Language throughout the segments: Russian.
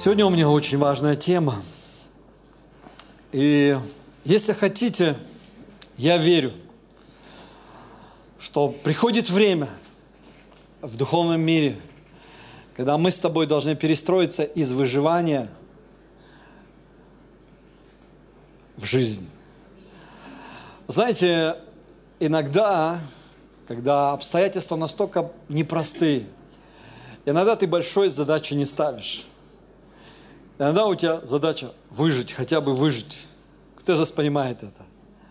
Сегодня у меня очень важная тема. И если хотите, я верю, что приходит время в духовном мире, когда мы с тобой должны перестроиться из выживания в жизнь. Знаете, иногда, когда обстоятельства настолько непростые, иногда ты большой задачи не ставишь. Иногда у тебя задача выжить, хотя бы выжить. Кто из вас понимает это?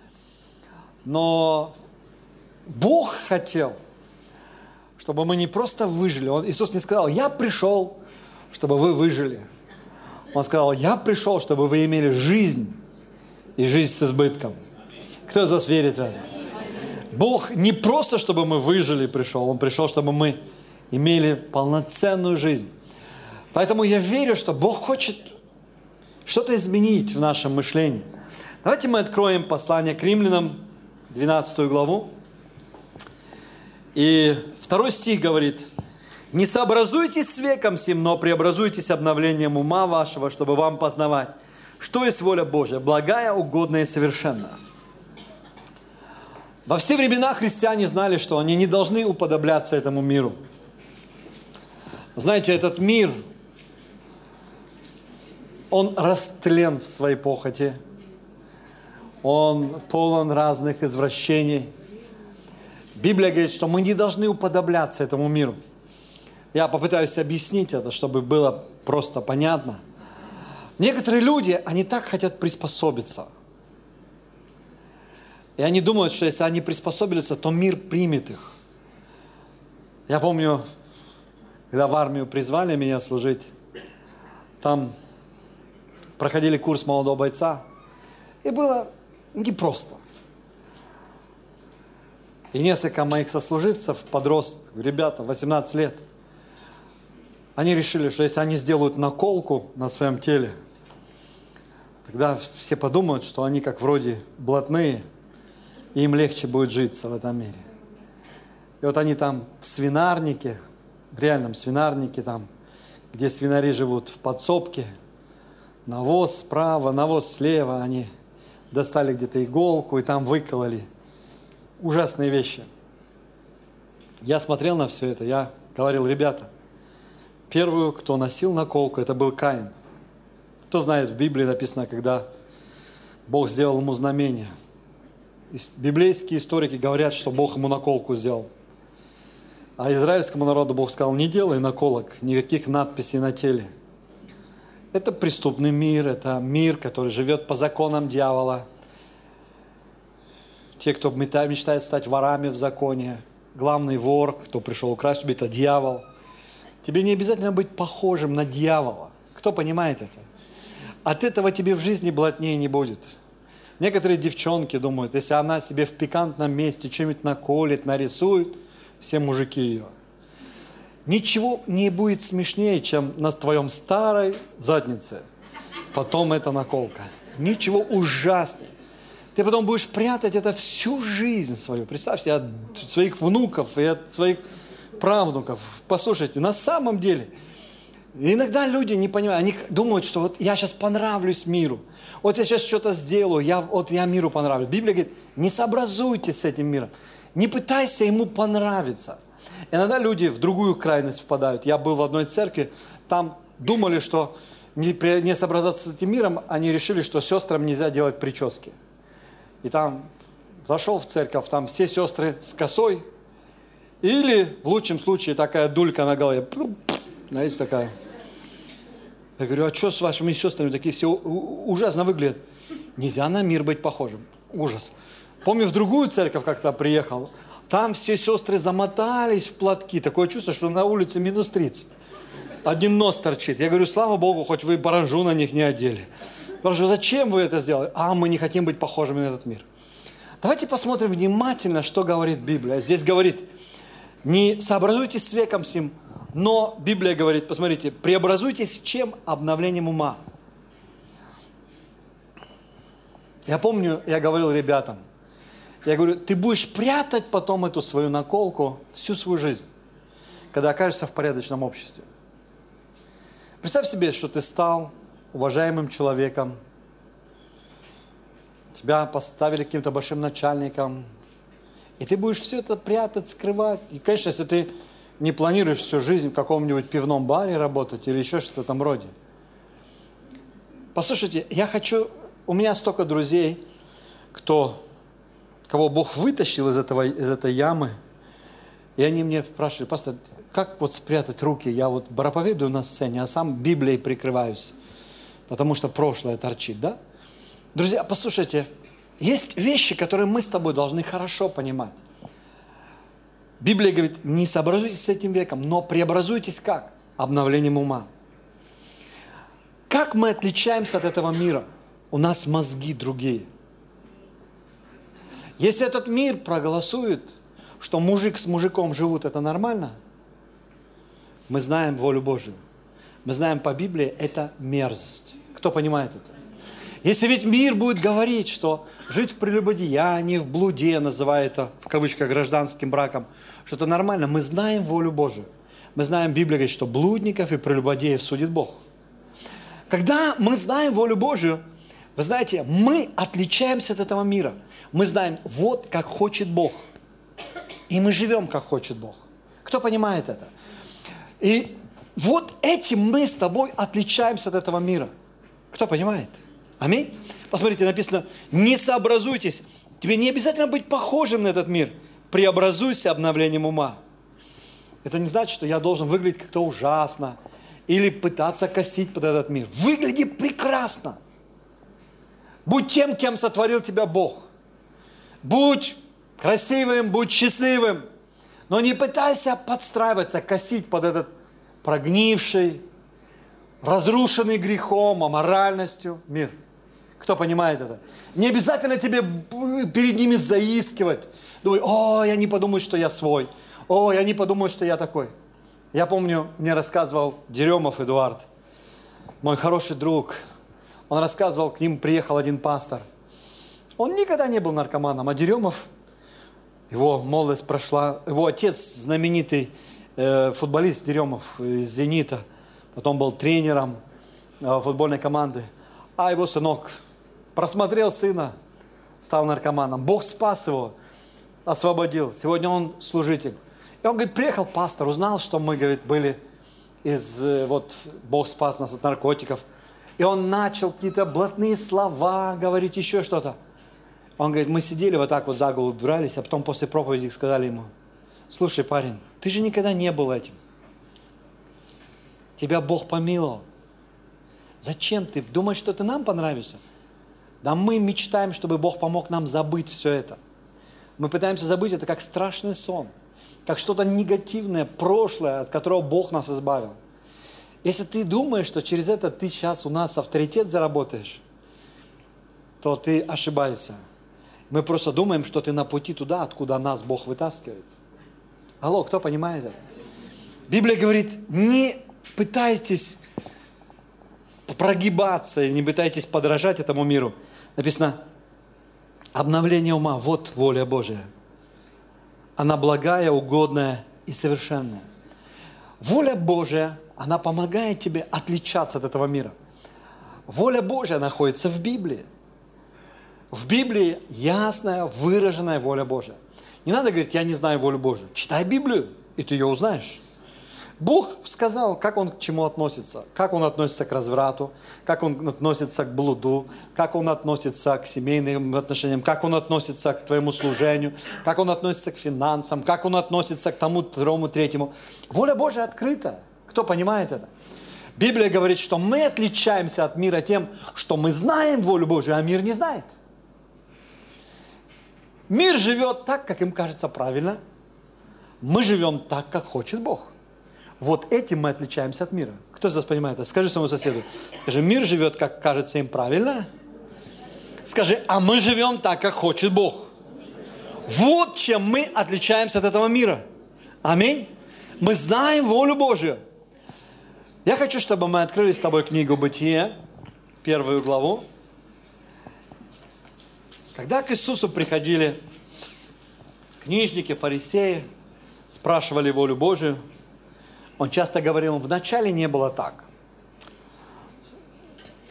Но Бог хотел, чтобы мы не просто выжили. Иисус не сказал: я пришел, чтобы вы выжили. Он сказал: я пришел, чтобы вы имели жизнь, и жизнь с избытком. Кто из вас верит в это? Бог не просто, чтобы мы выжили, пришел. Он пришел, чтобы мы имели полноценную жизнь. Поэтому я верю, что Бог хочет что-то изменить в нашем мышлении. Давайте мы откроем послание к Римлянам, 12 главу. И 2 стих говорит: «Не сообразуйтесь с веком сим, но преобразуйтесь обновлением ума вашего, чтобы вам познавать, что есть воля Божья, благая, угодная и совершенная». Во все времена христиане знали, что они не должны уподобляться этому миру. Знаете, этот мир, он растлен в своей похоти, он полон разных извращений. Библия говорит, что мы не должны уподобляться этому миру. Я попытаюсь объяснить это, чтобы было просто понятно. Некоторые люди, они так хотят приспособиться. И они думают, что если они приспособятся, то мир примет их. Я помню, когда в армию призвали меня служить, там проходили курс молодого бойца, и было непросто. И несколько моих сослуживцев, подростков, ребята, 18 лет, они решили, что если они сделают наколку на своем теле, тогда все подумают, что они как вроде блатные, и им легче будет житься в этом мире. И вот они там в свинарнике, в реальном свинарнике, там, где свинари живут в подсобке, навоз справа, навоз слева, они достали где-то иголку и там выкололи. Ужасные вещи. Я смотрел на все это, я говорил: ребята, первый, кто носил наколку, это был Каин. Кто знает, в Библии написано, когда Бог сделал ему знамение. Библейские историки говорят, что Бог ему наколку сделал. А израильскому народу Бог сказал: не делай наколок, никаких надписей на теле. Это преступный мир, это мир, который живет по законам дьявола. Те, кто мечтает стать ворами в законе, главный вор, кто пришел украсть, убить, это дьявол. Тебе не обязательно быть похожим на дьявола. Кто понимает это? От этого тебе в жизни блатнее не будет. Некоторые девчонки думают, если она себе в пикантном месте что-нибудь наколет, нарисует, все мужики ее. Ничего не будет смешнее, чем на твоем старой заднице. Потом эта наколка. Ничего ужаснее. Ты потом будешь прятать это всю жизнь свою. Представь себе, от своих внуков и от своих правнуков. Послушайте, на самом деле, иногда люди не понимают, они думают, что вот я сейчас понравлюсь миру. Вот я сейчас что-то сделаю, я миру понравлюсь. Библия говорит: не сообразуйтесь с этим миром. Не пытайся ему понравиться. Иногда люди в другую крайность впадают. Я был в одной церкви, там думали, что не сообразаться с этим миром, они решили, что сестрам нельзя делать прически. И там зашел в церковь, там все сестры с косой, или в лучшем случае такая дулька на голове, знаете, такая. Я говорю: а что с вашими сестрами такие все ужасно выглядят? Нельзя на мир быть похожим. Ужас. Помню, в другую церковь как-то приехал, там все сестры замотались в платки. Такое чувство, что на улице минус 30. Один нос торчит. Я говорю: слава Богу, хоть вы паранжу на них не одели. Потому что зачем вы это сделали? Мы не хотим быть похожими на этот мир. Давайте посмотрим внимательно, что говорит Библия. Здесь говорит: не сообразуйтесь с веком сим, но Библия говорит, посмотрите, преобразуйтесь чем? Обновлением ума. Я помню, я говорил ребятам, я говорю: ты будешь прятать потом эту свою наколку всю свою жизнь, когда окажешься в порядочном обществе. Представь себе, что ты стал уважаемым человеком, тебя поставили каким-то большим начальником, и ты будешь все это прятать, скрывать. И, конечно, если ты не планируешь всю жизнь в каком-нибудь пивном баре работать или еще что-то в этом роде. Послушайте, у меня столько друзей, кого Бог вытащил из этой ямы, и они мне спрашивали: пастор, как вот спрятать руки? Я вот проповедую на сцене, а сам Библией прикрываюсь, потому что прошлое торчит, да? Друзья, послушайте, есть вещи, которые мы с тобой должны хорошо понимать. Библия говорит: не сообразуйтесь с этим веком, но преобразуйтесь как? Обновлением ума. Как мы отличаемся от этого мира? У нас мозги другие. Если этот мир проголосует, что мужик с мужиком живут, это нормально, мы знаем волю Божию. Мы знаем по Библии, это мерзость. Кто понимает это? Если ведь мир будет говорить, что жить в прелюбодеянии, в блуде, называя это в кавычках гражданским браком, что это нормально, мы знаем волю Божию. Мы знаем, Библия говорит, что блудников и прелюбодеев судит Бог. Когда мы знаем волю Божию, вы знаете, мы отличаемся от этого мира. Мы знаем, вот как хочет Бог. И мы живем, как хочет Бог. Кто понимает это? И вот этим мы с тобой отличаемся от этого мира. Кто понимает? Аминь? Посмотрите, написано: не сообразуйтесь. Тебе не обязательно быть похожим на этот мир. Преобразуйся обновлением ума. Это не значит, что я должен выглядеть как-то ужасно или пытаться косить под этот мир. Выгляди прекрасно. Будь тем, кем сотворил тебя Бог. Будь красивым, будь счастливым. Но не пытайся подстраиваться, косить под этот прогнивший, разрушенный грехом, аморальностью мир. Кто понимает это? Не обязательно тебе перед ними заискивать. Думай: ой, они подумают, что я свой. Ой, они подумают, что я такой. Я помню, мне рассказывал Деремов Эдуард, мой хороший друг. Он рассказывал, к ним приехал один пастор. Он никогда не был наркоманом, а Деремов, его молодость прошла, его отец знаменитый футболист Деремов из «Зенита», потом был тренером футбольной команды, а его сынок просмотрел сына, стал наркоманом. Бог спас его, освободил. Сегодня он служитель. И он, говорит, приехал пастор, узнал, что мы, говорит, были Бог спас нас от наркотиков. И он начал какие-то блатные слова говорить, еще что-то. Он говорит: мы сидели вот так вот за голову брались, а потом после проповеди сказали ему: слушай, парень, ты же никогда не был этим. Тебя Бог помиловал. Зачем ты думаешь, что ты нам понравишься? Да мы мечтаем, чтобы Бог помог нам забыть все это. Мы пытаемся забыть это как страшный сон, как что-то негативное, прошлое, от которого Бог нас избавил. Если ты думаешь, что через это ты сейчас у нас авторитет заработаешь, то ты ошибаешься. Мы просто думаем, что ты на пути туда, откуда нас Бог вытаскивает. Алло, кто понимает это? Библия говорит: не пытайтесь прогибаться, не пытайтесь подражать этому миру. Написано: обновление ума, вот воля Божия. Она благая, угодная и совершенная. Воля Божия, она помогает тебе отличаться от этого мира. Воля Божия находится в Библии. В Библии ясная, выраженная воля Божия. Не надо говорить: я не знаю волю Божию. Читай Библию, и ты ее узнаешь. Бог сказал, как Он к чему относится. Как Он относится к разврату, как Он относится к блуду, как Он относится к семейным отношениям, как Он относится к твоему служению, как Он относится к финансам, как Он относится к тому, второму, третьему. Воля Божия открыта. Кто понимает это? Библия говорит, что мы отличаемся от мира тем, что мы знаем волю Божию, а мир не знает. Мир живет так, как им кажется правильно. Мы живем так, как хочет Бог. Вот этим мы отличаемся от мира. Кто из вас понимает это? Скажи своему соседу. Скажи: мир живет, как кажется им правильно. Скажи: а мы живем так, как хочет Бог. Вот чем мы отличаемся от этого мира. Аминь. Мы знаем волю Божию. Я хочу, чтобы мы открыли с тобой книгу Бытие, 1 главу. Когда к Иисусу приходили книжники, фарисеи, спрашивали волю Божию, Он часто говорил: вначале не было так.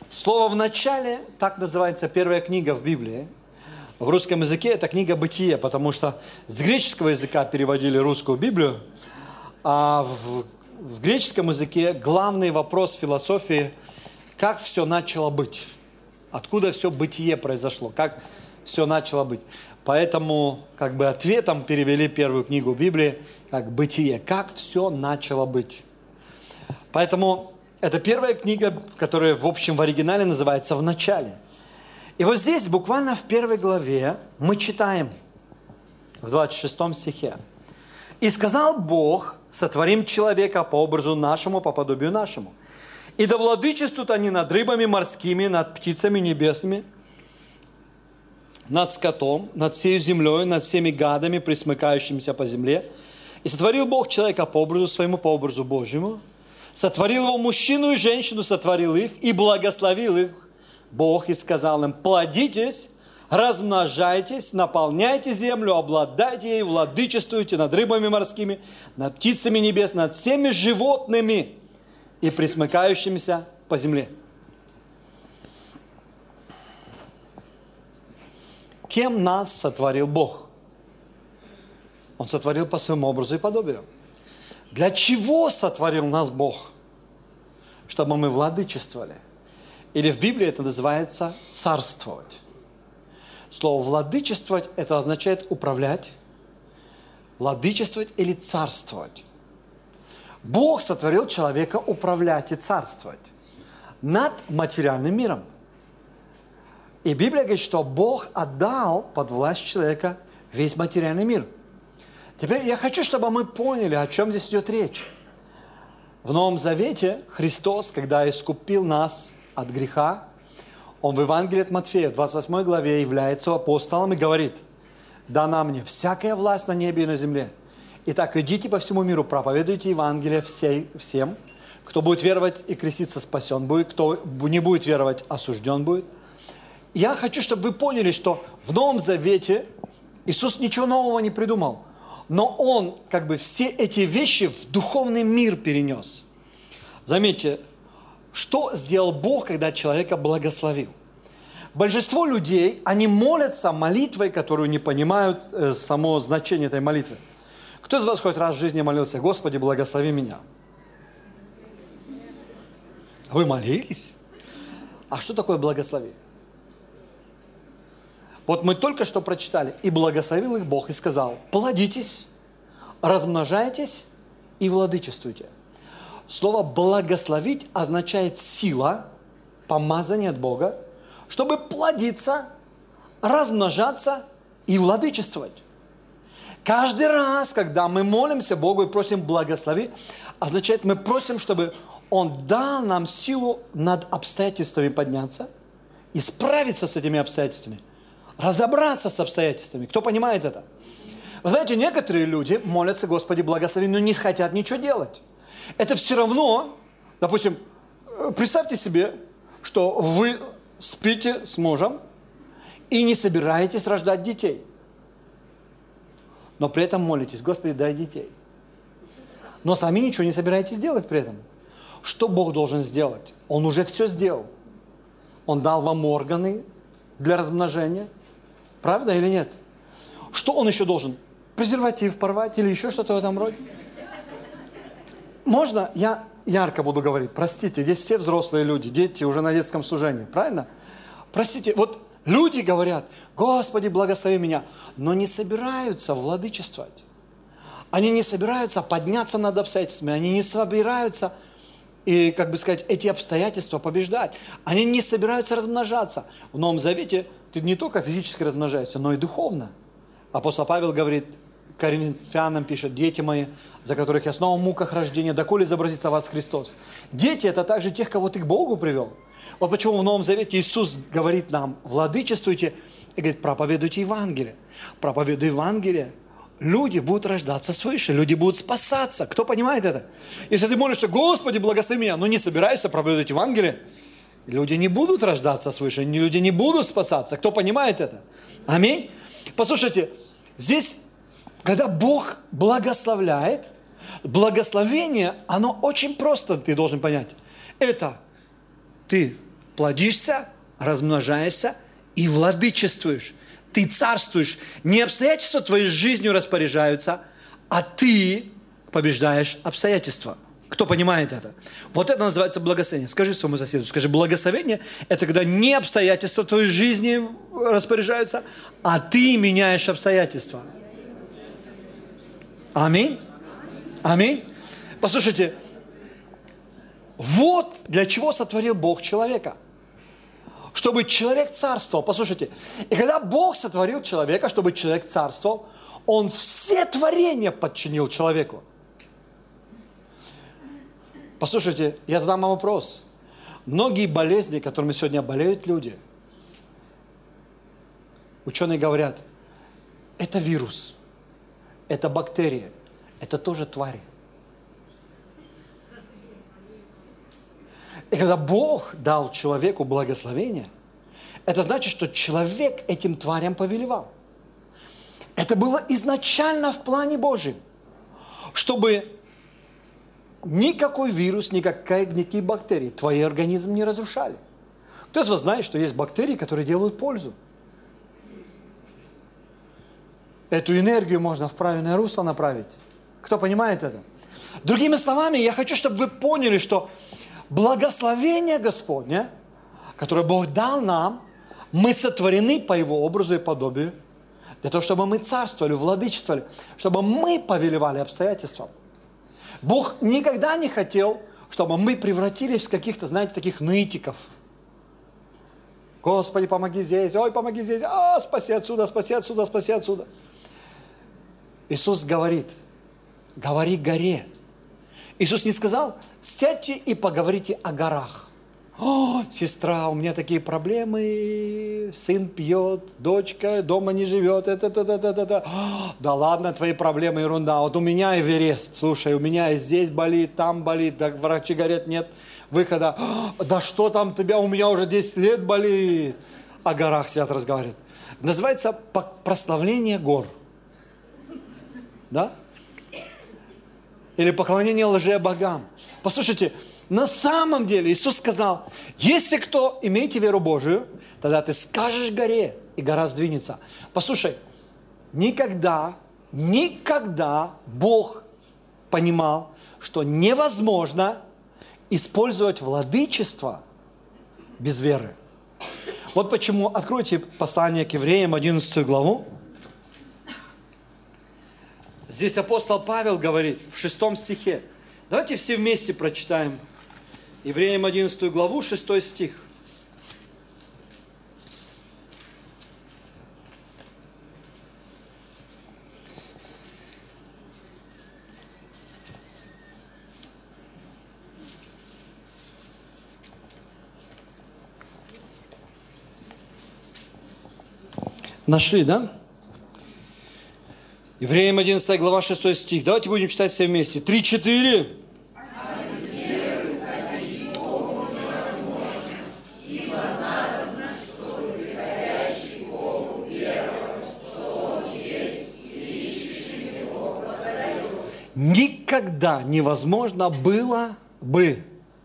Слово «в начале» так называется первая книга в Библии. В русском языке это книга «Бытие», потому что с греческого языка переводили русскую Библию, а в греческом языке главный вопрос философии – как все начало быть, откуда все бытие произошло, как все начало быть. Поэтому как бы ответом перевели первую книгу Библии как «Бытие», как все начало быть. Поэтому это первая книга, которая в общем в оригинале называется «В начале». И вот здесь, буквально в первой главе, мы читаем в 26 стихе. «И сказал Бог, сотворим человека по образу нашему, по подобию нашему. И да владычествуют они над рыбами морскими, над птицами небесными, над скотом, над всей землей, над всеми гадами, пресмыкающимися по земле. И сотворил Бог человека по образу своему, по образу Божьему. Сотворил его мужчину и женщину, сотворил их и благословил их Бог и сказал им: плодитесь, размножайтесь, наполняйте землю, обладайте ей, владычествуйте над рыбами морскими, над птицами небесными, над всеми животными и пресмыкающимися по земле». Кем нас сотворил Бог? Он сотворил по своему образу и подобию. Для чего сотворил нас Бог? Чтобы мы владычествовали. Или в Библии это называется царствовать. Слово «владычествовать» это означает управлять, владычествовать или царствовать. Бог сотворил человека управлять и царствовать над материальным миром. И Библия говорит, что Бог отдал под власть человека весь материальный мир. Теперь я хочу, чтобы мы поняли, о чем здесь идет речь. В Новом Завете Христос, когда искупил нас от греха, Он в Евангелии от Матфея, в 28 главе, является апостолом и говорит: «Дана мне всякая власть на небе и на земле. Итак, идите по всему миру, проповедуйте Евангелие всем. Кто будет веровать и креститься, спасен будет. Кто не будет веровать, осужден будет». Я хочу, чтобы вы поняли, что в Новом Завете Иисус ничего нового не придумал. Но Он как бы все эти вещи в духовный мир перенес. Заметьте, что сделал Бог, когда человека благословил? Большинство людей, они молятся молитвой, которую не понимают само значение этой молитвы. Кто из вас хоть раз в жизни молился: «Господи, благослови меня»? Вы молились? А что такое благослови? Вот мы только что прочитали: «И благословил их Бог и сказал: плодитесь, размножайтесь и владычествуйте». Слово «благословить» означает сила, помазание от Бога, чтобы плодиться, размножаться и владычествовать. Каждый раз, когда мы молимся Богу и просим «благослови», означает, мы просим, чтобы Он дал нам силу над обстоятельствами подняться и справиться с этими обстоятельствами, разобраться с обстоятельствами. Кто понимает это? Вы знаете, некоторые люди молятся: «Господи, благослови», но не хотят ничего делать. Это все равно, допустим, представьте себе, что вы спите с мужем и не собираетесь рождать детей, но при этом молитесь: «Господи, дай детей». Но сами ничего не собираетесь делать при этом. Что Бог должен сделать? Он уже все сделал. Он дал вам органы для размножения. Правда или нет? Что Он еще должен? Презерватив порвать или еще что-то в этом роде? Можно я ярко буду говорить? Простите, здесь все взрослые люди, дети уже на детском служении, правильно? Простите, вот люди говорят: «Господи, благослови меня», но не собираются владычествовать. Они не собираются подняться над обстоятельствами, они не собираются, и, как бы сказать, эти обстоятельства побеждать. Они не собираются размножаться. В Новом Завете ты не только физически размножаешься, но и духовно. Апостол Павел говорит, Коринфянам пишет: «Дети мои, за которых я снова в муках рождения, доколе изобразится вас Христос». Дети – это также тех, кого ты к Богу привел. Вот почему в Новом Завете Иисус говорит нам: «Владычествуйте», и говорит: «Проповедуйте Евангелие». Проповедуй Евангелие, люди будут рождаться свыше, люди будут спасаться. Кто понимает это? Если ты молишься: «Господи, благослови меня», но не собираешься проповедовать Евангелие, люди не будут рождаться свыше, люди не будут спасаться. Кто понимает это? Аминь. Послушайте, здесь, когда Бог благословляет, благословение, оно очень просто, ты должен понять. Это ты плодишься, размножаешься и владычествуешь. Ты царствуешь. Не обстоятельства твоей жизнью распоряжаются, а ты побеждаешь обстоятельства. Кто понимает это? Вот это называется благословение. Скажи своему соседу, скажи, благословение – это когда не обстоятельства твоей жизни распоряжаются, а ты меняешь обстоятельства. Аминь. Аминь. Послушайте, вот для чего сотворил Бог человека. Чтобы человек царствовал. Послушайте, и когда Бог сотворил человека, чтобы человек царствовал, Он все творения подчинил человеку. Послушайте, я задам вам вопрос. Многие болезни, которыми сегодня болеют люди, ученые говорят, это вирус, это бактерия, это тоже твари. И когда Бог дал человеку благословение, это значит, что человек этим тварям повелевал. Это было изначально в плане Божьем, чтобы никакой вирус, никакие бактерии твой организм не разрушали. Кто из вас знает, что есть бактерии, которые делают пользу? Эту энергию можно в правильное русло направить. Кто понимает это? Другими словами, я хочу, чтобы вы поняли, что благословение Господне, которое Бог дал нам, мы сотворены по Его образу и подобию, для того, чтобы мы царствовали, владычествовали, чтобы мы повелевали обстоятельствам. Бог никогда не хотел, чтобы мы превратились в каких-то, знаете, таких нытиков. Господи, помоги здесь, ой, помоги здесь, спаси отсюда, спаси отсюда, спаси отсюда. Иисус говорит, говори горе. Иисус не сказал, сядьте и поговорите о горах. О, сестра, у меня такие проблемы, сын пьет, дочка дома не живет, да ладно, твои проблемы ерунда, вот у меня Эверест, слушай, у меня и здесь болит, там болит, да врачи говорят, нет выхода, да что там тебя, у меня уже 10 лет болит, о горах сидят, разговаривают. Называется прославление гор, да? Или поклонение лже-богам. Послушайте, на самом деле Иисус сказал, если кто имеете веру Божию, тогда ты скажешь горе, и гора сдвинется. Послушай, никогда Бог понимал, что невозможно использовать владычество без веры. Вот почему, откройте послание к Евреям, 11 главу. Здесь апостол Павел говорит в 6 стихе. Давайте все вместе прочитаем. Евреям 11 главу, 6 стих. Нашли, да? Евреям 11 глава, 6 стих. Давайте будем читать все вместе. 3-4. Никогда невозможно было бы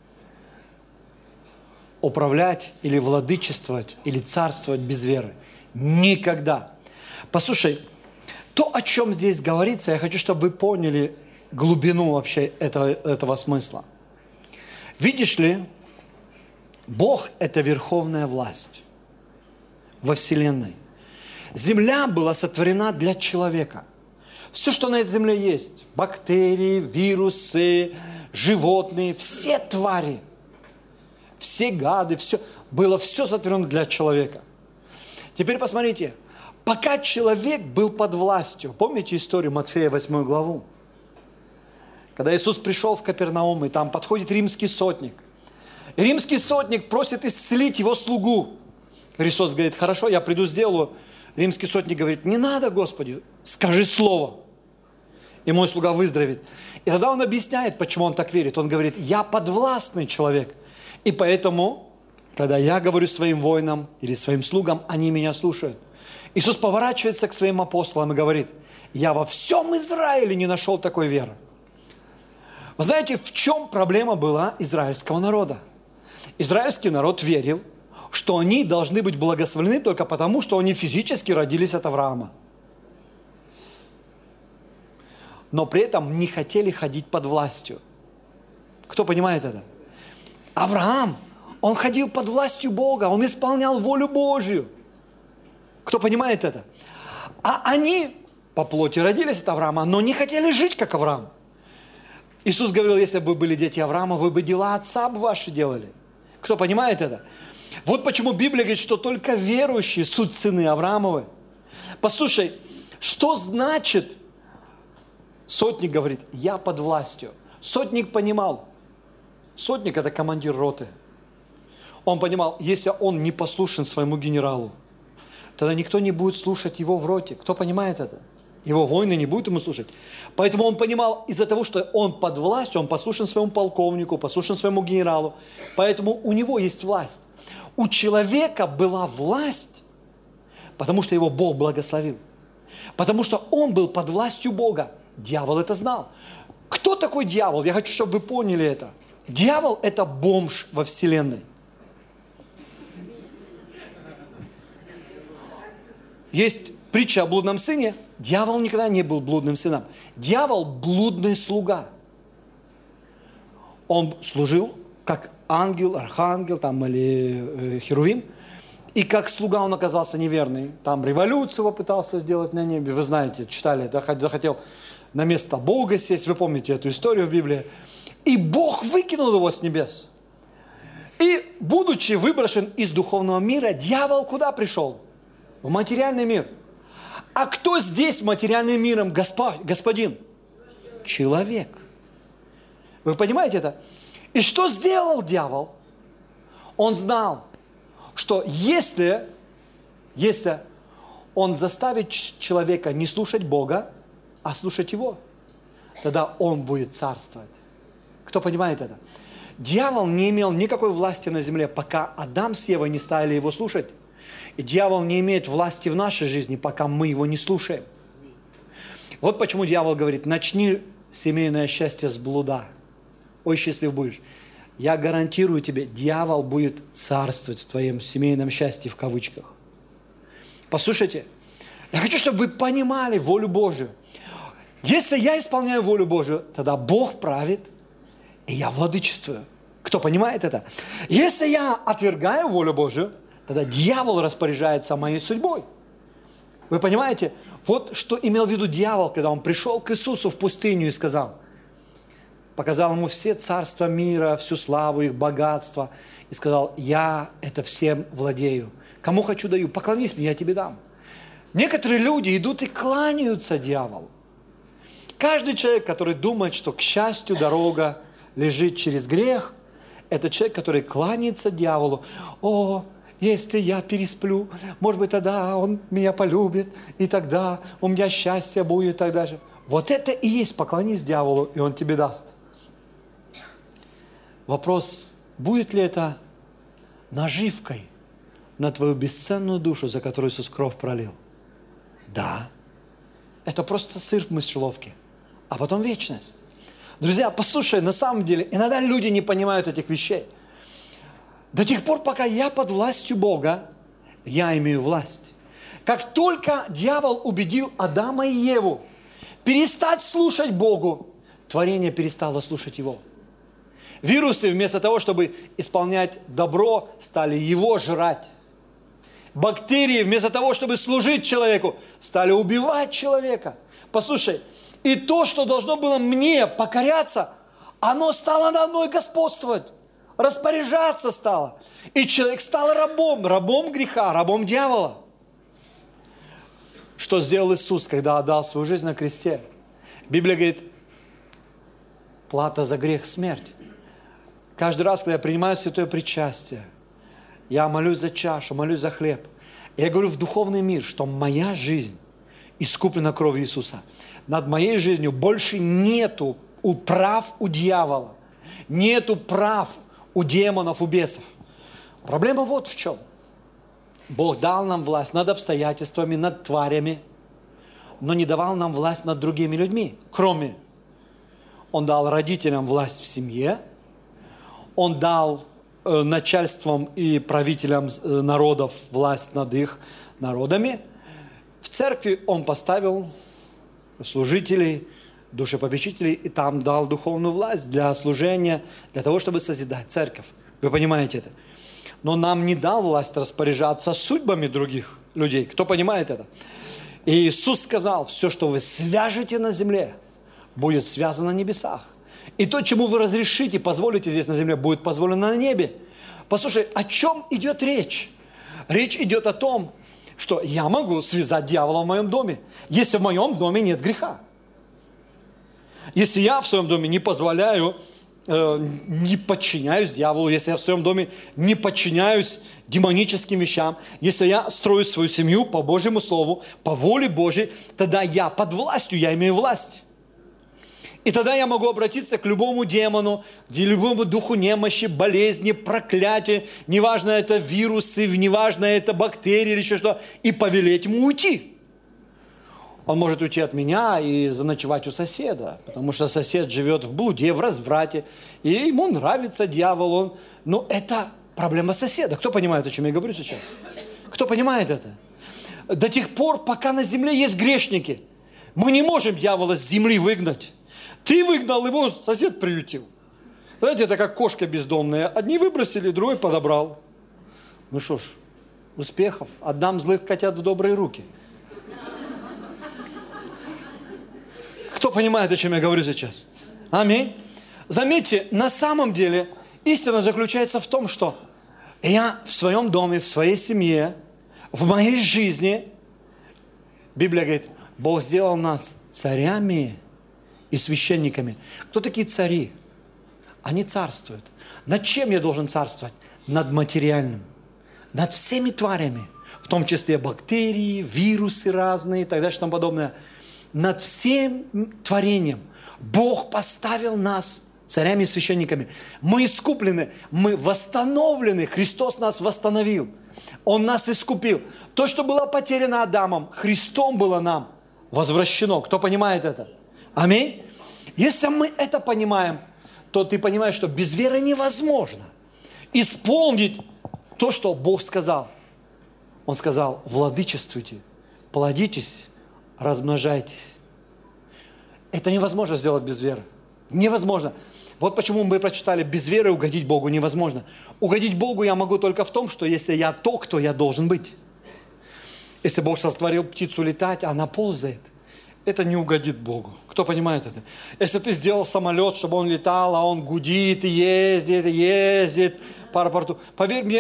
управлять или владычествовать, или царствовать без веры. Никогда. Послушай, то, о чем здесь говорится, я хочу, чтобы вы поняли глубину вообще этого смысла. Видишь ли, Бог – это верховная власть во Вселенной. Земля была сотворена для человека. Все, что на этой земле есть, бактерии, вирусы, животные, все твари, все гады, было все сотворено для человека. Теперь посмотрите, пока человек был под властью, помните историю Матфея 8 главу? Когда Иисус пришел в Капернаум, и там подходит римский сотник. И римский сотник просит исцелить его слугу. Христос говорит, хорошо, я приду сделаю. Римский сотник говорит, не надо, Господи, скажи слово. И мой слуга выздоровеет. И тогда он объясняет, почему он так верит. Он говорит, я подвластный человек. И поэтому, когда я говорю своим воинам или своим слугам, они меня слушают. Иисус поворачивается к своим апостолам и говорит, я во всем Израиле не нашел такой веры. Вы знаете, в чем проблема была израильского народа? Израильский народ верил, что они должны быть благословлены только потому, что они физически родились от Авраама. Но при этом не хотели ходить под властью. Кто понимает это? Авраам, он ходил под властью Бога, он исполнял волю Божью. Кто понимает это? А они по плоти родились от Авраама, но не хотели жить, как Авраам. Иисус говорил, если бы вы были дети Авраама, вы бы дела отца бы ваши делали. Кто понимает это? Вот почему Библия говорит, что только верующие суть сыны Авраамовы. Послушай, что значит, сотник говорит, я под властью. Сотник понимал, сотник это командир роты. Он понимал, если он не послушен своему генералу, тогда никто не будет слушать его в роте. Кто понимает это? Его воины не будут ему слушать. Поэтому он понимал, из-за того, что он под властью, он послушен своему полковнику, послушен своему генералу. Поэтому у него есть власть. У человека была власть, потому что его Бог благословил. Потому что он был под властью Бога. Дьявол это знал. Кто такой дьявол? Я хочу, чтобы вы поняли это. Дьявол – это бомж во вселенной. Есть притча о блудном сыне. Дьявол никогда не был блудным сыном. Дьявол – блудный слуга. Он служил как ангел, архангел там, или херувим. И как слуга он оказался неверный. Там революцию попытался сделать на небе. Вы знаете, читали, захотел на место Бога сесть. Вы помните эту историю в Библии. И Бог выкинул его с небес. И, будучи выброшен из духовного мира, дьявол куда пришел? В материальный мир. А кто здесь материальным миром господин? Человек. Вы понимаете это? И что сделал дьявол? Он знал, что если он заставит человека не слушать Бога, а слушать его, тогда он будет царствовать. Кто понимает это? Дьявол не имел никакой власти на земле, пока Адам с Евой не стали его слушать. И дьявол не имеет власти в нашей жизни, пока мы его не слушаем. Вот почему дьявол говорит, начни семейное счастье с блуда. Ой, счастлив будешь. Я гарантирую тебе, дьявол будет царствовать в твоем семейном счастье в кавычках. Послушайте, я хочу, чтобы вы понимали волю Божию. Если я исполняю волю Божию, тогда Бог правит, и я владычествую. Кто понимает это? Если я отвергаю волю Божию, тогда дьявол распоряжается моей судьбой. Вы понимаете? Вот что имел в виду дьявол, когда он пришел к Иисусу в пустыню и сказал, показал ему все царства мира, всю славу их, богатство, и сказал, я это всем владею. Кому хочу даю, поклонись мне, я тебе дам. Некоторые люди идут и кланяются дьяволу. Каждый человек, который думает, что к счастью дорога лежит через грех, это человек, который кланяется дьяволу. О, если я пересплю, может быть, тогда он меня полюбит, и тогда у меня счастье будет, тогда же. Вот это и есть поклонись дьяволу, и он тебе даст. Вопрос, будет ли это наживкой на твою бесценную душу, за которую Иисус кровь пролил? Да. Это просто сыр в мышеловке. А потом вечность. Друзья, послушай, на самом деле, иногда люди не понимают этих вещей. До тех пор, пока я под властью Бога, я имею власть. Как только дьявол убедил Адама и Еву перестать слушать Богу, творение перестало слушать его. Вирусы, вместо того, чтобы исполнять добро, стали его жрать. Бактерии, вместо того, чтобы служить человеку, стали убивать человека. Послушай, и то, что должно было мне покоряться, оно стало надо мной господствовать, распоряжаться стало. И человек стал рабом греха, рабом дьявола. Что сделал Иисус, когда отдал свою жизнь на кресте? Библия говорит, плата за грех – смерть. Каждый раз, когда я принимаю святое причастие, я молюсь за чашу, молюсь за хлеб. Я говорю в духовный мир, что моя жизнь искуплена кровью Иисуса. Над моей жизнью больше нету прав у дьявола, нету прав у демонов, у бесов. Проблема вот в чем. Бог дал нам власть над обстоятельствами, над тварями, но не давал нам власть над другими людьми. Он дал родителям власть в семье, Он дал начальством и правителям народов власть над их народами. В церкви он поставил служителей, душепопечителей, и там дал духовную власть для служения, для того, чтобы созидать церковь. Вы понимаете это? Но нам не дал власть распоряжаться судьбами других людей. Кто понимает это? И Иисус сказал: все, что вы свяжете на земле, будет связано на небесах. И то, чему вы разрешите, позволите здесь на земле, будет позволено на небе. Послушай, о чем идет речь? Речь идет о том, что я могу связать дьявола в моем доме, если в моем доме нет греха. Если я в своем доме не позволяю, не подчиняюсь дьяволу, если я в своем доме не подчиняюсь демоническим вещам, если я строю свою семью по Божьему Слову, по воле Божьей, тогда я под властью, я имею власть. И тогда я могу обратиться к любому демону, к любому духу немощи, болезни, проклятия, неважно это вирусы, неважно это бактерии или еще что, и повелеть ему уйти. Он может уйти от меня и заночевать у соседа, потому что сосед живет в блуде, в разврате, и ему нравится дьявол. Но это проблема соседа. Кто понимает, о чем я говорю сейчас? Кто понимает это? До тех пор, пока на земле есть грешники, мы не можем дьявола с земли выгнать. Ты выгнал его, сосед приютил. Знаете, это как кошка бездомная. Одни выбросили, другой подобрал. Ну что ж, успехов. Отдам злых котят в добрые руки. Кто понимает, о чем я говорю сейчас? Аминь. Заметьте, на самом деле истина заключается в том, что я в своем доме, в своей семье, в моей жизни, Библия говорит, Бог сделал нас царями и священниками. Кто такие цари? Они царствуют. Над чем я должен царствовать? Над материальным. Над всеми тварями. В том числе бактерии, вирусы разные и так далее, и тому подобное. Над всем творением Бог поставил нас царями и священниками. Мы искуплены, мы восстановлены. Христос нас восстановил. Он нас искупил. То, что было потеряно Адамом, Христом было нам возвращено. Кто понимает это? Аминь. Если мы это понимаем, то ты понимаешь, что без веры невозможно исполнить то, что Бог сказал. Он сказал: владычествуйте, плодитесь, размножайтесь. Это невозможно сделать без веры. Невозможно. Вот почему мы прочитали: без веры угодить Богу невозможно. Угодить Богу я могу только в том, что если я то, кто я должен быть. Если Бог сотворил птицу летать, она ползает, это не угодит Богу. Кто понимает это? Если ты сделал самолет, чтобы он летал, а он гудит и ездит по аэропорту, поверь мне,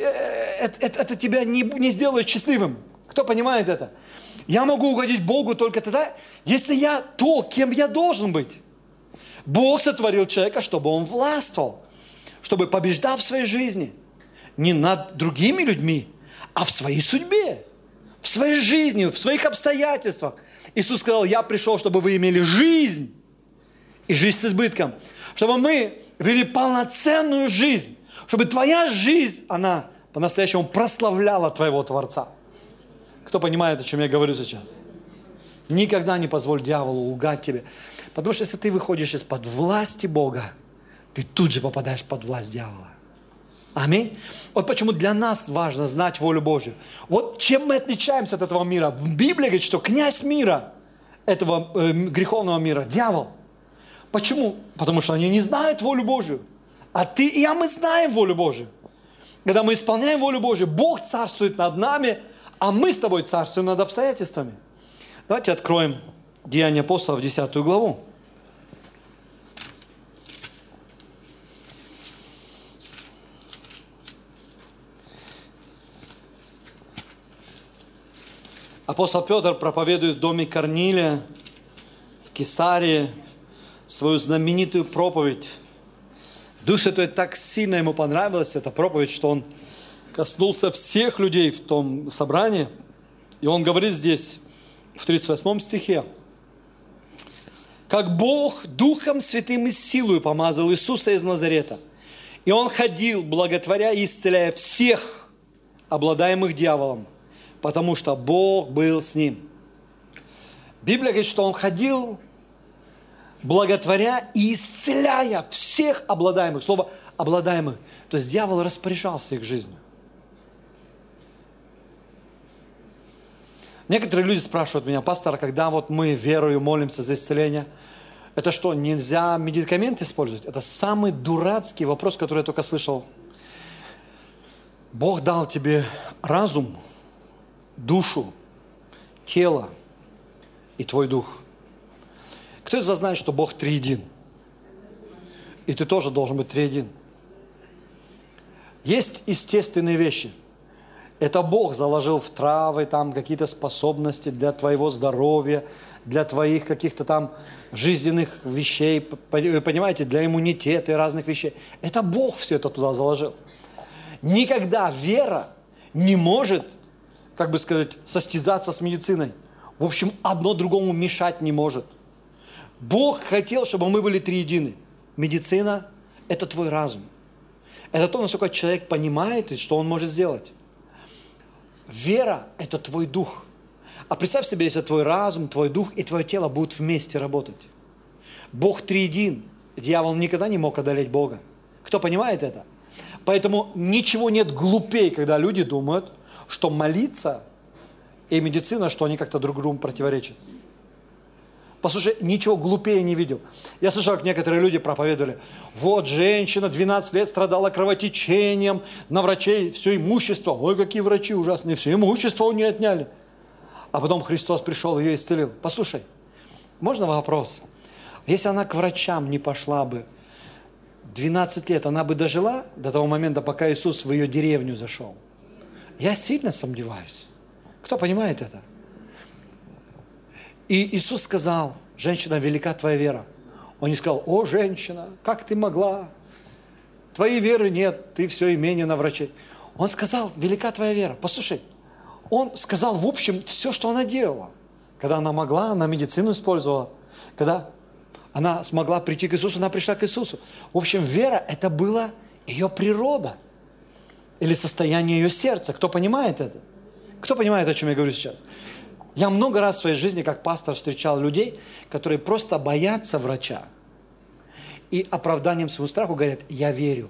это тебя не сделает счастливым. Кто понимает это? Я могу угодить Богу только тогда, если я то, кем я должен быть. Бог сотворил человека, чтобы он властвовал, чтобы побеждал в своей жизни. Не над другими людьми, а в своей судьбе, в своей жизни, в своих обстоятельствах. Иисус сказал: я пришел, чтобы вы имели жизнь, и жизнь с избытком. Чтобы мы вели полноценную жизнь. Чтобы твоя жизнь, она по-настоящему прославляла твоего Творца. Кто понимает, о чем я говорю сейчас? Никогда не позволь дьяволу лгать тебе. Потому что если ты выходишь из-под власти Бога, ты тут же попадаешь под власть дьявола. Аминь. Вот почему для нас важно знать волю Божью. Вот чем мы отличаемся от этого мира. В Библии говорит, что князь мира, этого греховного мира, дьявол. Почему? Потому что они не знают волю Божью. А ты и я, мы знаем волю Божью. Когда мы исполняем волю Божью, Бог царствует над нами, а мы с тобой царствуем над обстоятельствами. Давайте откроем Деяния апостолов, 10 главу. Апостол Петр проповедует в доме Корнилия, в Кесарии, свою знаменитую проповедь. Дух Святой так сильно ему понравилась эта проповедь, что он коснулся всех людей в том собрании. И он говорит здесь, в 38 стихе: «Как Бог Духом Святым и силою помазал Иисуса из Назарета, и Он ходил, благотворя и исцеляя всех, обладаемых дьяволом, потому что Бог был с Ним». Библия говорит, что Он ходил благотворя и исцеляя всех обладаемых. Слово обладаемых. То есть дьявол распоряжался их жизнью. Некоторые люди спрашивают меня: пастор, когда вот мы верою молимся за исцеление, это что, нельзя медикамент использовать? Это самый дурацкий вопрос, который я только слышал. Бог дал тебе разум, душу, тело и твой дух. Кто из вас знает, что Бог триедин? И ты тоже должен быть триедин. Есть естественные вещи. Это Бог заложил в травы там какие-то способности для твоего здоровья, для твоих каких-то там жизненных вещей, понимаете, для иммунитета и разных вещей. Это Бог все это туда заложил. Никогда вера не может, как бы сказать, состязаться с медициной. В общем, одно другому мешать не может. Бог хотел, чтобы мы были триедины. Медицина – это твой разум. Это то, насколько человек понимает и что он может сделать. Вера – это твой дух. А представь себе, если твой разум, твой дух и твое тело будут вместе работать. Бог триедин. Дьявол никогда не мог одолеть Бога. Кто понимает это? Поэтому ничего нет глупее, когда люди думают, что молиться и медицина, что они как-то друг другу противоречат. Послушай, ничего глупее не видел. Я слышал, как некоторые люди проповедовали: вот женщина 12 лет страдала кровотечением, на врачей все имущество. Ой, какие врачи ужасные, все имущество у нее отняли. А потом Христос пришел и ее исцелил. Послушай, можно вопрос? Если она к врачам не пошла бы 12 лет, она бы дожила до того момента, пока Иисус в ее деревню зашел? Я сильно сомневаюсь. Кто понимает это? И Иисус сказал: женщина, велика твоя вера. Он не сказал: о, женщина, как ты могла? Твоей веры нет, ты все имение на врачей. Он сказал: велика твоя вера. Послушай, он сказал в общем все, что она делала. Когда она могла, она медицину использовала. Когда она смогла прийти к Иисусу, она пришла к Иисусу. В общем, вера – это была ее природа. Или состояние ее сердца. Кто понимает это? Кто понимает, о чем я говорю сейчас? Я много раз в своей жизни, как пастор, встречал людей, которые просто боятся врача. И оправданием своему страху говорят: я верю.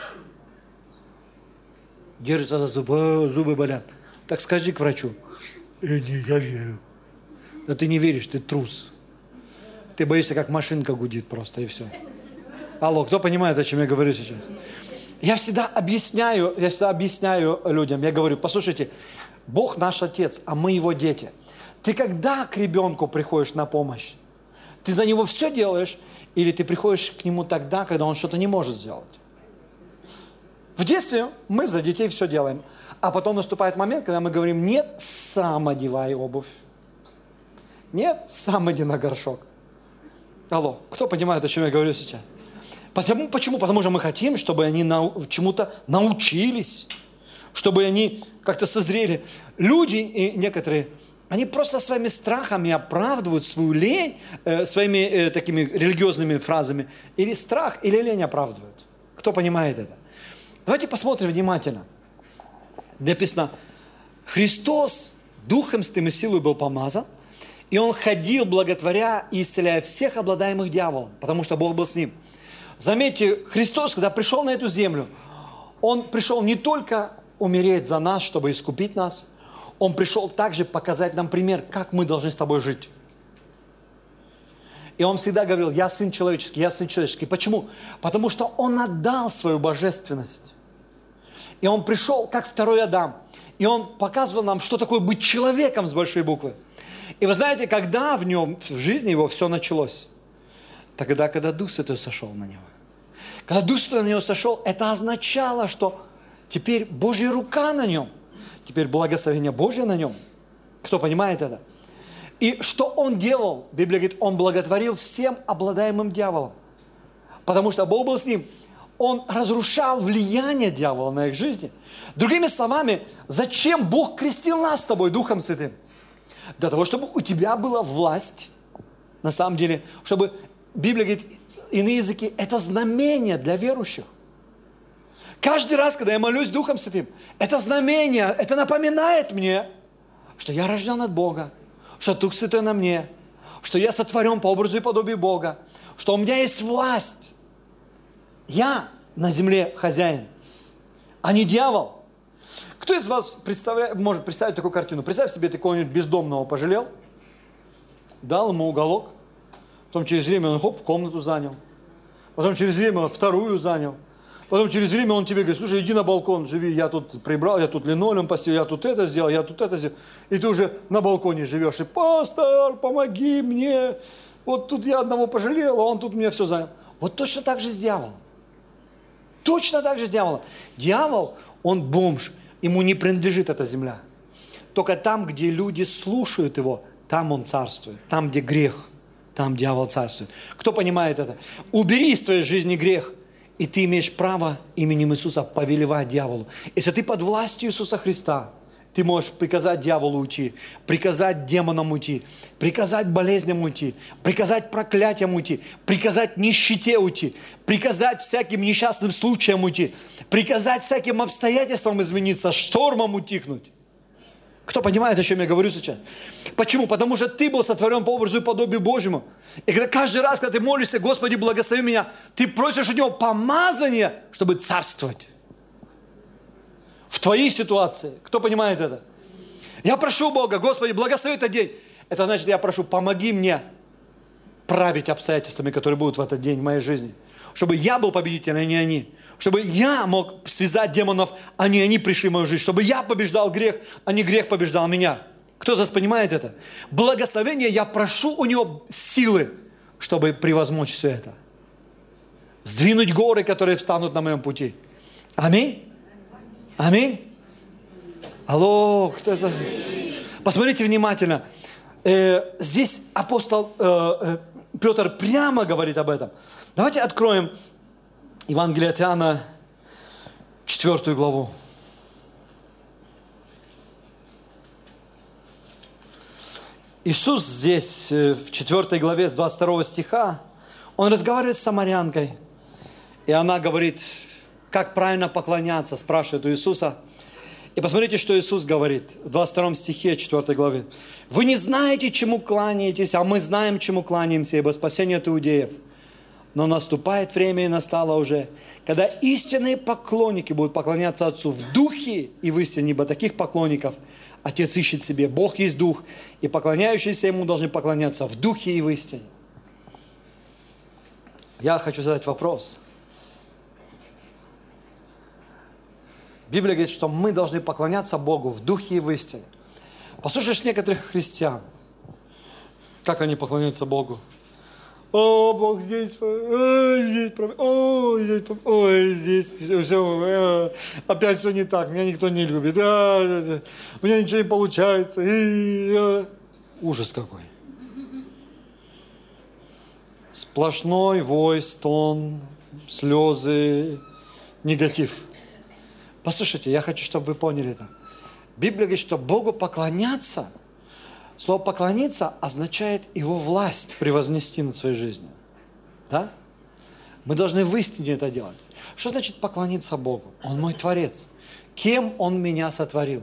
Держатся за зубы, зубы болят. Так скажи к врачу: не, я верю. Да ты не веришь, ты трус. Ты боишься, как машинка гудит просто, и все. Алло, кто понимает, о чем я говорю сейчас? Я всегда объясняю людям, я говорю: послушайте, Бог наш Отец, а мы Его дети. Ты когда к ребенку приходишь на помощь? Ты за него все делаешь, или ты приходишь к нему тогда, когда он что-то не может сделать? В детстве мы за детей все делаем. А потом наступает момент, когда мы говорим: нет, сам одевай обувь. Нет, сам иди на горшок. Алло, кто понимает, о чем я говорю сейчас? Почему? Потому что мы хотим, чтобы они чему-то научились, чтобы они как-то созрели. Люди и некоторые, они просто своими страхами оправдывают свою лень, своими такими религиозными фразами. Или страх, или лень оправдывают. Кто понимает это? Давайте посмотрим внимательно. Написано: Христос Духом Святым и силой был помазан, и Он ходил, благотворя и исцеляя всех обладаемых дьяволом, потому что Бог был с Ним. Заметьте, Христос, когда пришел на эту землю, Он пришел не только умереть за нас, чтобы искупить нас, Он пришел также показать нам пример, как мы должны с тобой жить. И Он всегда говорил: я Сын человеческий, я Сын человеческий. Почему? Потому что Он отдал свою божественность. И Он пришел, как второй Адам. И Он показывал нам, что такое быть человеком с большой буквы. И вы знаете, когда в нем, в жизни его все началось? Тогда, когда Дух Святой сошел на него. Когда Дух Святой на него сошел, это означало, что теперь Божья рука на нем. Теперь благословение Божье на нем. Кто понимает это? И что он делал? Библия говорит: он благотворил всем обладаемым дьяволом. Потому что Бог был с ним. Он разрушал влияние дьявола на их жизни. Другими словами, зачем Бог крестил нас с тобой Духом Святым? Для того, чтобы у тебя была власть, на самом деле, чтобы, Библия говорит, иные языки – это знамение для верующих. Каждый раз, когда я молюсь Духом Святым, это знамение, это напоминает мне, что я рожден от Бога, что Дух Святой на мне, что я сотворен по образу и подобию Бога, что у меня есть власть. Я на земле хозяин, а не дьявол. Кто из вас может представить такую картину? Представь себе, ты какого-нибудь бездомного пожалел, дал ему уголок, потом через время он комнату занял, потом через время он вторую занял, потом через время он тебе говорит: слушай, иди на балкон, живи, я тут прибрал, я тут линолеум постелил, я тут это сделал, я тут это сделал. И ты уже на балконе живешь, и: пастор, помоги мне, вот тут я одного пожалел, а он тут мне все занял. Вот точно так же с дьяволом. Точно так же с дьяволом. Дьявол, он бомж, ему не принадлежит эта земля. Только там, где люди слушают его, там он царствует. Там, где грех, там дьявол царствует. Кто понимает это? Убери из твоей жизни грех, и ты имеешь право именем Иисуса повелевать дьяволу. Если ты под властью Иисуса Христа, ты можешь приказать дьяволу уйти, приказать демонам уйти, приказать болезням уйти, приказать проклятиям уйти, приказать нищете уйти, приказать всяким несчастным случаям уйти, приказать всяким обстоятельствам измениться, штормам утихнуть. Кто понимает, о чем я говорю сейчас? Почему? Потому что ты был сотворен по образу и подобию Божьему. И когда каждый раз, когда ты молишься: Господи, благослови меня, ты просишь у Него помазания, чтобы царствовать. В твоей ситуации. Кто понимает это? Я прошу Бога: Господи, благослови этот день. Это значит, я прошу: помоги мне править обстоятельствами, которые будут в этот день в моей жизни. Чтобы я был победителем, а не они. Чтобы я мог связать демонов, а не они пришли в мою жизнь. Чтобы я побеждал грех, а не грех побеждал меня. Кто из вас понимает это? Благословение, я прошу у Него силы, чтобы превозмочь все это. Сдвинуть горы, которые встанут на моем пути. Аминь. Аминь. Алло, кто это? Посмотрите внимательно. Здесь апостол Петр прямо говорит об этом. Давайте откроем Евангелие от Иоанна, 4 главу. Иисус здесь, в 4 главе, с 22 стиха, Он разговаривает с самарянкой. И она говорит: как правильно поклоняться, спрашивает у Иисуса. И посмотрите, что Иисус говорит в 22 стихе 4 главы. Вы не знаете, чему кланяетесь, а мы знаем, чему кланяемся, ибо спасение от иудеев. Но наступает время, и настало уже, когда истинные поклонники будут поклоняться Отцу в духе и в истине, ибо таких поклонников Отец ищет себе. Бог есть дух, и поклоняющиеся Ему должны поклоняться в духе и в истине. Я хочу задать вопрос. Библия говорит, что мы должны поклоняться Богу в духе и в истине. Послушаешь некоторых христиан, как они поклоняются Богу. О, Бог здесь, здесь, ой, здесь все, опять все не так, меня никто не любит, у меня ничего не получается. Ужас какой. Сплошной вой, стон, слезы, негатив. Послушайте, я хочу, чтобы вы поняли это. Библия говорит, что Богу поклоняться, слово «поклониться» означает Его власть превознести над своей жизнью. Да? Мы должны в истине это делать. Что значит поклониться Богу? Он мой Творец. Кем Он меня сотворил?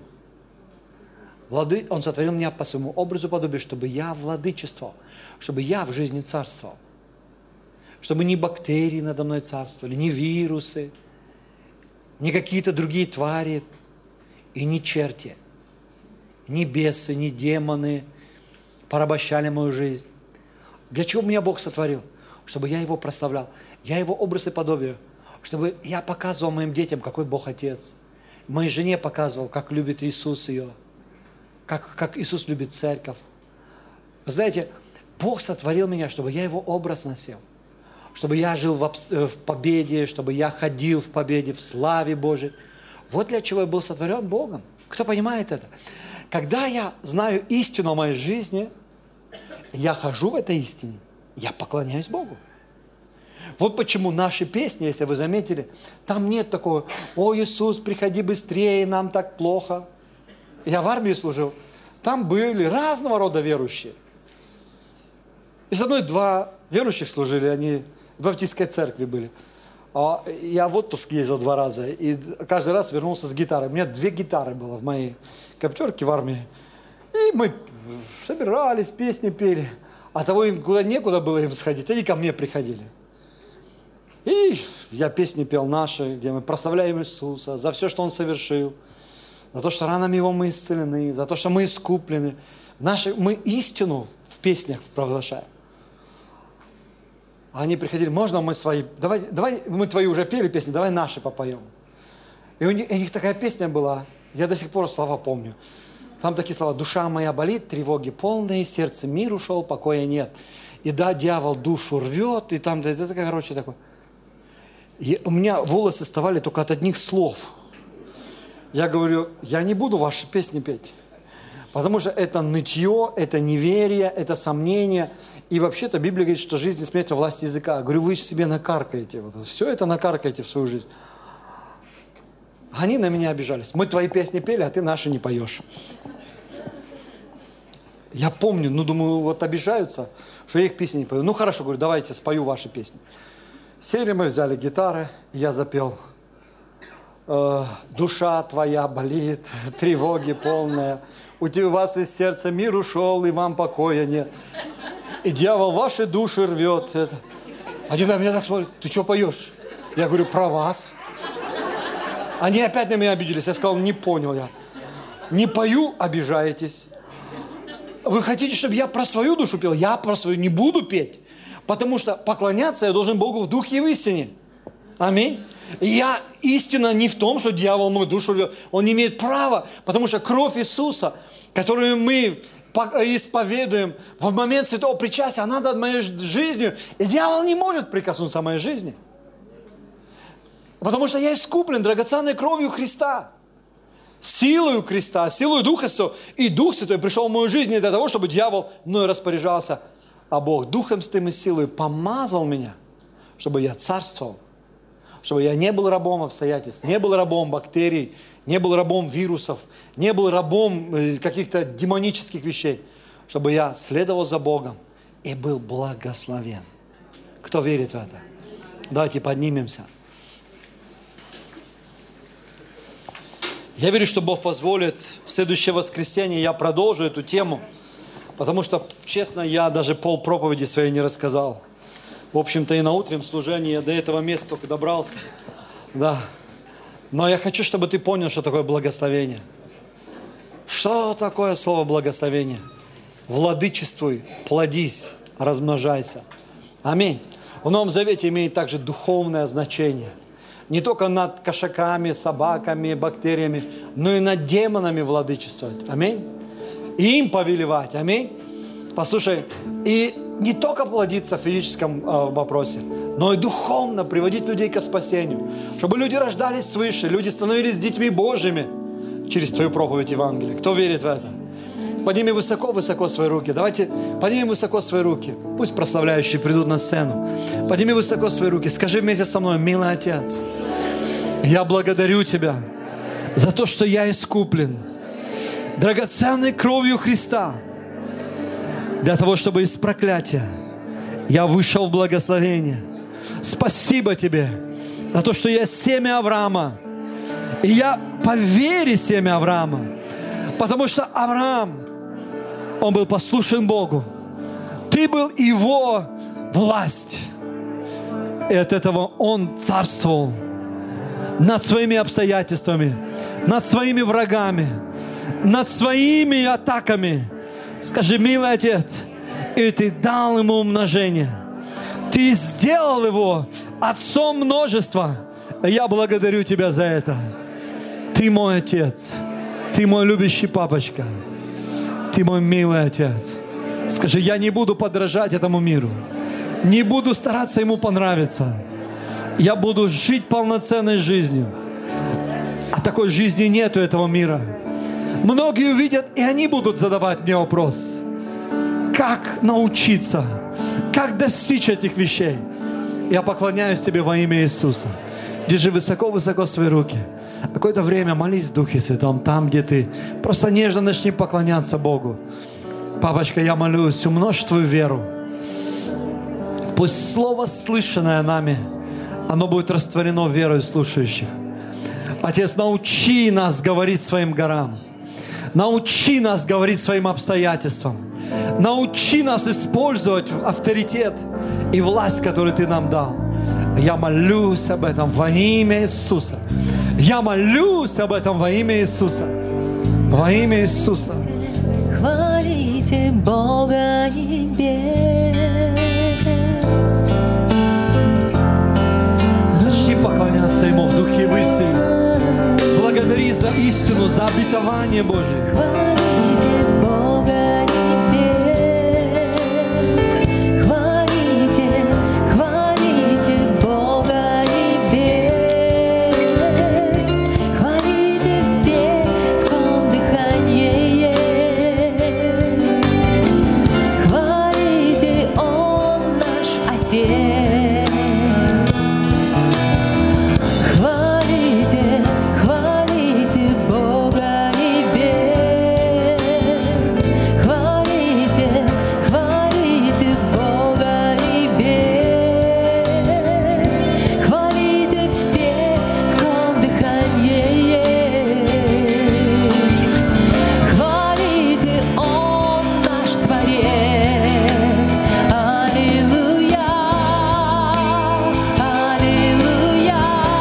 Он сотворил меня по своему образу и подобию, чтобы я владычествовал, чтобы я в жизни царствовал. Чтобы ни бактерии надо мной царствовали, ни вирусы, ни какие-то другие твари, и ни черти, ни бесы, ни демоны порабощали мою жизнь. Для чего меня Бог сотворил? Чтобы я Его прославлял. Я Его образ и подобие. Чтобы я показывал моим детям, какой Бог Отец. Моей жене показывал, как любит Иисус ее. Как Иисус любит церковь. Вы знаете, Бог сотворил меня, чтобы я Его образ носил. Чтобы я жил в победе, чтобы я ходил в победе, в славе Божией. Вот для чего я был сотворен Богом. Кто понимает это? Когда я знаю истину о моей жизни, я хожу в этой истине, я поклоняюсь Богу. Вот почему наши песни, если вы заметили, там нет такого: «О, Иисус, приходи быстрее, нам так плохо». Я в армии служил, там были разного рода верующие. И со мной 2 верующих служили, они в баптистской церкви были. Я в отпуск ездил 2 раза, и каждый раз вернулся с гитарой. У меня 2 гитары было в моей коптерке в армии. И мы собирались, песни пели. А того им куда некуда было им сходить, они ко мне приходили. И я песни пел наши, где мы прославляем Иисуса за все, что Он совершил, за то, что ранами Его мы исцелены, за то, что мы искуплены. Мы истину в песнях провозглашаем. А они приходили, можно мы свои, давай мы твои уже пели песни, давай наши попоем. И у них такая песня была, я до сих пор слова помню. Там такие слова: душа моя болит, тревоги полные, сердце мир ушел, покоя нет. И да, дьявол душу рвет, и там, это короче такое. И у меня волосы вставали только от одних слов. Я говорю, я не буду ваши песни петь. Потому что это нытье, это неверие, это сомнение. И вообще-то Библия говорит, что жизнь и смерть во власти языка. Я говорю, вы себе накаркаете. Вот, все это накаркаете в свою жизнь. Они на меня обижались. Мы твои песни пели, а ты наши не поешь. Я помню, думаю, вот обижаются, что я их песни не пою. Ну хорошо, говорю, давайте спою ваши песни. Сели мы, взяли гитары, и я запел. Душа твоя болит, тревоги полная. У тебя вас из сердца мир ушел, и вам покоя нет. И дьявол ваши души рвет. Они на меня так смотрят, ты что поешь? Я говорю, про вас. Они опять на меня обиделись. Я сказал, не понял я. Не пою, обижаетесь. Вы хотите, чтобы я про свою душу пел? Я про свою не буду петь. Потому что поклоняться я должен Богу в духе и в истине. Аминь. И истина не в том, что дьявол мою душу рвет. Он не имеет права, потому что кровь Иисуса, которую мы исповедуем в момент святого причастия, она над моей жизнью. И дьявол не может прикоснуться к моей жизни. Потому что я искуплен драгоценной кровью Христа. Силою креста, силою Духа Святого. И Дух Святой пришел в мою жизнь не для того, чтобы дьявол мной распоряжался, а Бог Духом Святым и силой помазал меня, чтобы я царствовал, чтобы я не был рабом обстоятельств, не был рабом бактерий, не был рабом вирусов, не был рабом каких-то демонических вещей, чтобы я следовал за Богом и был благословен. Кто верит в это? Давайте поднимемся. Я верю, что Бог позволит, в следующее воскресенье я продолжу эту тему, потому что, честно, я даже полпроповеди своей не рассказал. В общем-то, и на утреннем служении я до этого места только добрался. Да. Но я хочу, чтобы ты понял, что такое благословение. Что такое слово благословение? Владычествуй, плодись, размножайся. Аминь. В Новом Завете имеет также духовное значение. Не только над кошаками, собаками, бактериями, но и над демонами владычествовать. Аминь. И им повелевать. Аминь. Послушай, и не только плодиться в физическом вопросе, но и духовно приводить людей к спасению. Чтобы люди рождались свыше, люди становились детьми Божьими через твою проповедь Евангелия. Кто верит в это? Подними высоко-высоко свои руки. Давайте поднимем высоко свои руки. Пусть прославляющие придут на сцену. Подними высоко свои руки. Скажи вместе со мной: милый Отец, я благодарю Тебя за то, что я искуплен драгоценной кровью Христа, для того, чтобы из проклятия я вышел в благословение. Спасибо Тебе за то, что я семя Авраама. И я по вере семя Авраама. Потому что Авраам, он был послушен Богу. Ты был его власть. И от этого он царствовал над своими обстоятельствами, над своими врагами, над своими атаками. Скажи: милый Отец, и Ты дал ему умножение. Ты сделал его отцом множества. Я благодарю Тебя за это. Ты мой Отец. Ты мой любящий папочка. Ты мой милый Отец. Скажи: я не буду подражать этому миру. Не буду стараться ему понравиться. Я буду жить полноценной жизнью. А такой жизни нету этого мира. Многие увидят, и они будут задавать мне вопрос: как научиться? Как достичь этих вещей? Я поклоняюсь Тебе во имя Иисуса. Держи высоко-высоко свои руки. Какое-то время молись в Духе Святом, там, где ты. Просто нежно начни поклоняться Богу. Папочка, я молюсь, умножь Твою веру. Пусть слово, слышанное нами, оно будет растворено верою слушающих. Отец, научи нас говорить своим горам. Научи нас говорить своим обстоятельствам. Научи нас использовать авторитет и власть, которую Ты нам дал. Я молюсь об этом во имя Иисуса. Я молюсь об этом во имя Иисуса. Во имя Иисуса. Хвалите Бога небес. Начни поклоняться Ему в духе и в истине. Благодари за истину, за обетование Божие. Хвалите Бога небес. Хвалите, хвалите Бога небес. Хвалите все, в ком дыхание есть. Хвалите, Он наш Отец. Хвалите, хвалите Бога небес. Хвалите, хвалите Бога небес. Хвалите все, в ком дыхание есть. Хвалите, Он наш Творец. Аллилуйя, аллилуйя.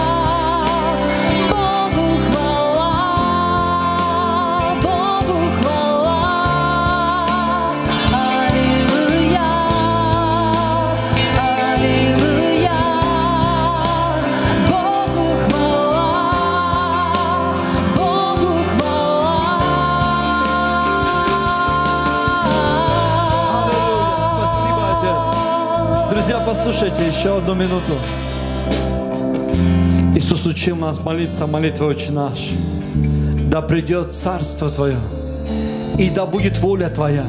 Богу хвала, Богу хвала. Аллилуйя, аллилуйя. Богу хвала, Богу хвала. Спасибо, Отец. Друзья, послушайте еще одну минуту. Иисус учил нас молиться молитвой «Отче наш». Да придет Царство Твое, и да будет воля Твоя.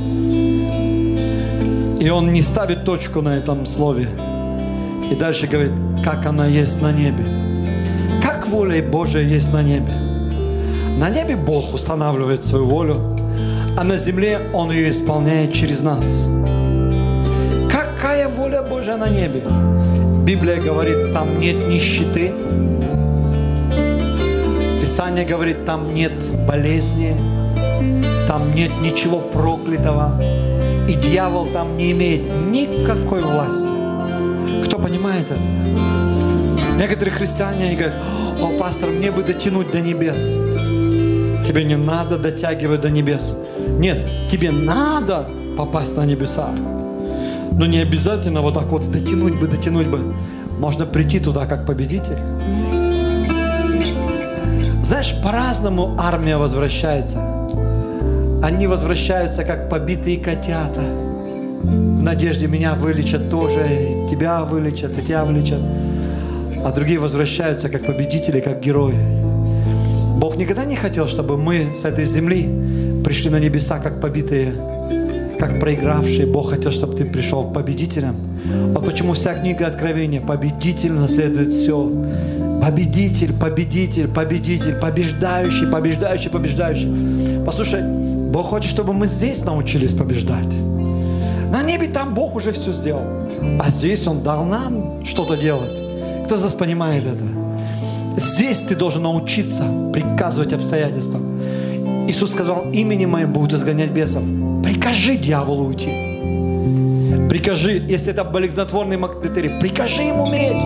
И Он не ставит точку на этом слове. И дальше говорит, как она есть на небе. Как воля Божия есть на небе. На небе Бог устанавливает свою волю, а на земле Он ее исполняет через нас. Какая воля Божия на небе? Библия говорит, там нет нищеты. Писание говорит, там нет болезни, там нет ничего проклятого. И дьявол там не имеет никакой власти. Кто понимает это? Некоторые христиане они говорят, о, пастор, мне бы дотянуть до небес. Тебе не надо дотягивать до небес. Нет, тебе надо попасть на небеса. Но не обязательно вот так вот дотянуть бы. Можно прийти туда как победитель. Знаешь, по-разному армия возвращается. Они возвращаются как побитые котята. В надежде меня вылечат тоже, и тебя вылечат, и тебя вылечат. А другие возвращаются как победители, как герои. Бог никогда не хотел, чтобы мы с этой земли пришли на небеса как побитые, как проигравшие. Бог хотел, чтобы ты пришел победителем. Вот почему вся книга Откровения. Победитель наследует все. Победитель, победитель, победитель, побеждающий, побеждающий, побеждающий. Послушай, Бог хочет, чтобы мы здесь научились побеждать. На небе там Бог уже все сделал. А здесь Он дал нам что-то делать. Кто из вас понимает это? Здесь ты должен научиться приказывать обстоятельствам. Иисус сказал, именем Моим будут изгонять бесов. Прикажи дьяволу уйти. Прикажи, если это болезнетворный бактерий, прикажи ему умереть.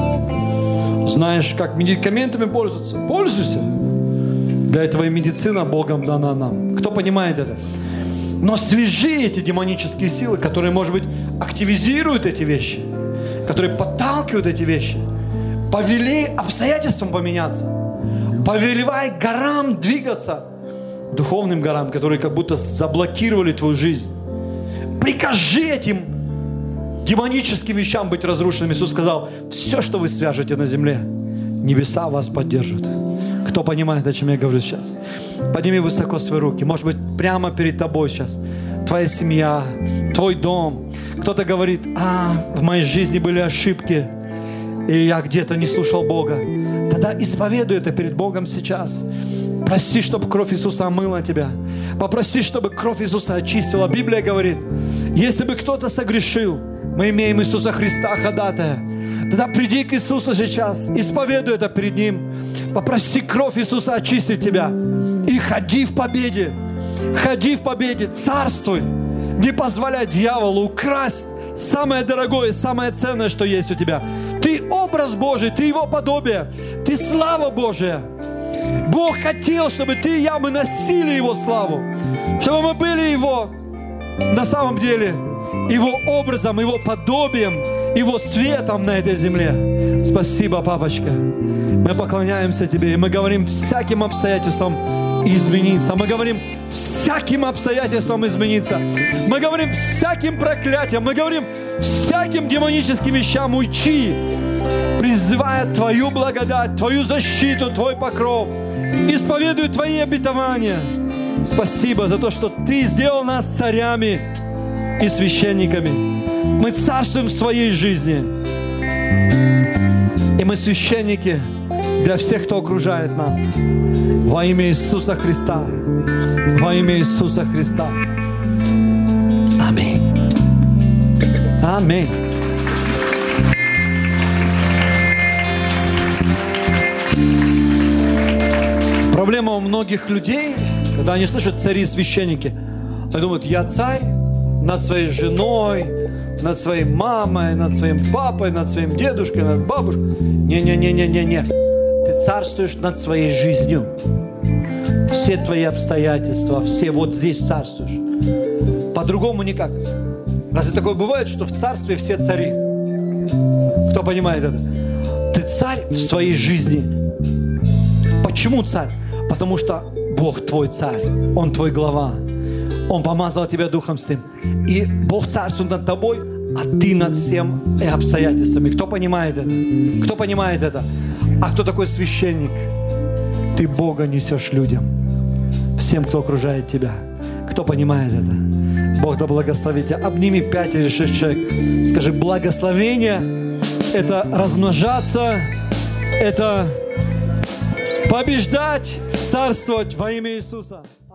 Знаешь, как медикаментами пользоваться? Пользуйся. Для этого и медицина Богом дана нам. Кто понимает это? Но свяжи эти демонические силы, которые, может быть, активизируют эти вещи, которые подталкивают эти вещи. Повели обстоятельствам поменяться. Повелевай горам двигаться. Духовным горам, которые как будто заблокировали твою жизнь. Прикажи этим демоническим вещам быть разрушенными. Иисус сказал, все, что вы свяжете на земле, небеса вас поддержат. Кто понимает, о чем я говорю сейчас? Подними высоко свои руки. Может быть, прямо перед тобой сейчас. Твоя семья, твой дом. Кто-то говорит, в моей жизни были ошибки, и я где-то не слушал Бога. Тогда исповедуй это перед Богом сейчас. Проси, чтобы кровь Иисуса омыла тебя. Попроси, чтобы кровь Иисуса очистила. Библия говорит, если бы кто-то согрешил, мы имеем Иисуса Христа ходатая. Тогда приди к Иисусу сейчас, исповедуй это перед Ним. Попроси кровь Иисуса очистить тебя. И ходи в победе. Ходи в победе, царствуй. Не позволяй дьяволу украсть самое дорогое, самое ценное, что есть у тебя. Ты образ Божий, ты Его подобие, ты слава Божия. Бог хотел, чтобы ты и я, мы носили Его славу, чтобы мы были Его, на самом деле, Его образом, Его подобием, Его светом на этой земле. Спасибо, папочка. Мы поклоняемся Тебе, и мы говорим всяким обстоятельствам измениться. Мы говорим всяким обстоятельствам измениться. Мы говорим всяким проклятиям. Мы говорим всяким демоническим вещам уйти, призывая Твою благодать, Твою защиту, Твой покров. Исповедуя Твои обетования. Спасибо за то, что Ты сделал нас царями и священниками. Мы царствуем в своей жизни. И мы священники для всех, кто окружает нас. Во имя Иисуса Христа. Во имя Иисуса Христа. Аминь. Аминь. Проблема у многих людей, когда они слышат цари и священники, они думают, я царь над своей женой, над своей мамой, над своим папой, над своим дедушкой, над бабушкой. Не. Ты царствуешь над своей жизнью. Все твои обстоятельства, все вот здесь царствуешь. По-другому никак. Разве такое бывает, что в царстве все цари? Кто понимает это? Ты царь в своей жизни. Почему царь? Потому что Бог твой царь, Он твой глава. Он помазал тебя Духом Святым. И Бог царствует над тобой, а ты над всем обстоятельствами. Кто понимает это? Кто понимает это? А кто такой священник? Ты Бога несешь людям, всем, кто окружает тебя. Кто понимает это? Бог да благословит тебя. Обними 5 или 6 человек. Скажи, благословение – это размножаться, это побеждать, царствовать во имя Иисуса.